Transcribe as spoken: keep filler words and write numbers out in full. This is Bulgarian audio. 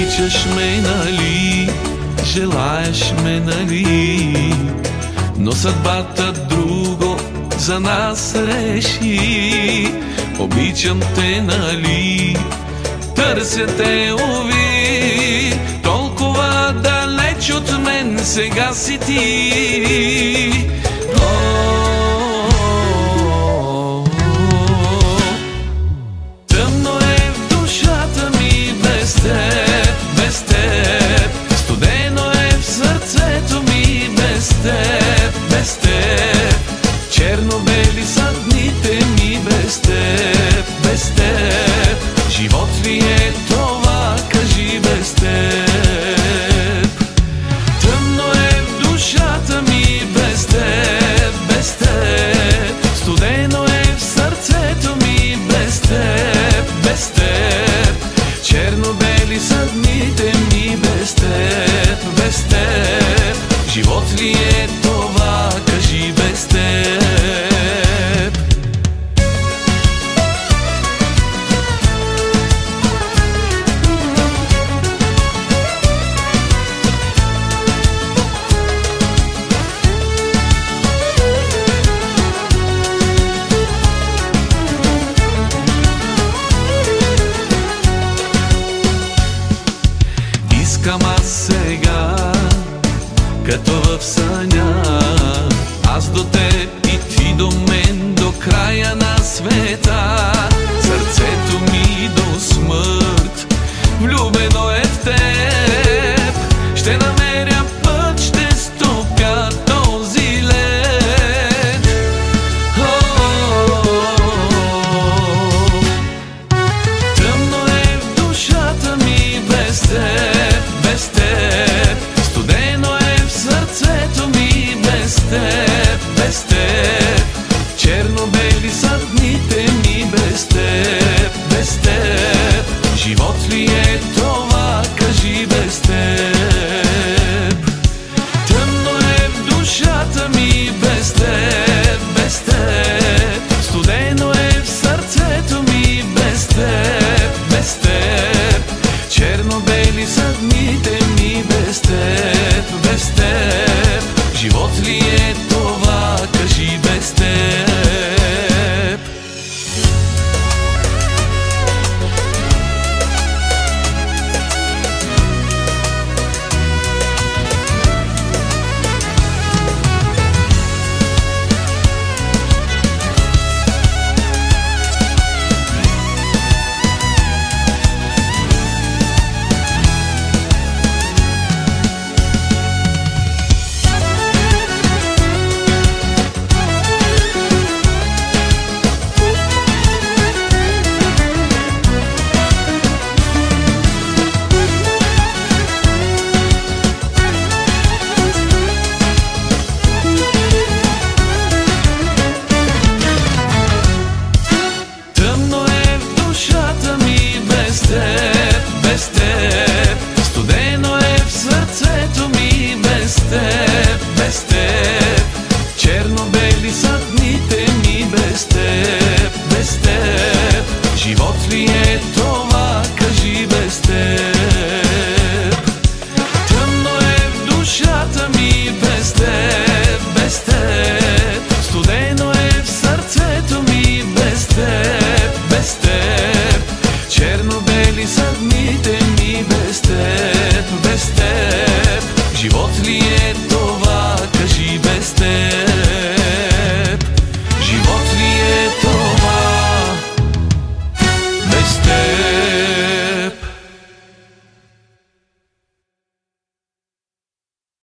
Обичаш ме, нали, желаеш ме, нали, но съдбата друго за нас реши. Обичам те, нали, търся те, уви, толкова далеч от мен сега си ти. Тъмно е в душата ми без теб, без теб. Студено е в сърцето ми без теб, без теб. Черно-бели са дните ми без теб, без теб. Живот ли е това, кажи, без теб? Тъмно е в душата ми без теб, без теб. Студено е в сърцето ми без теб, без теб. Черно-бели са дните ми без теб, без теб. Живот ли е това, кажи, без теб? Искам аз сега, като в съня, аз до теб и ти до мен, до края на света.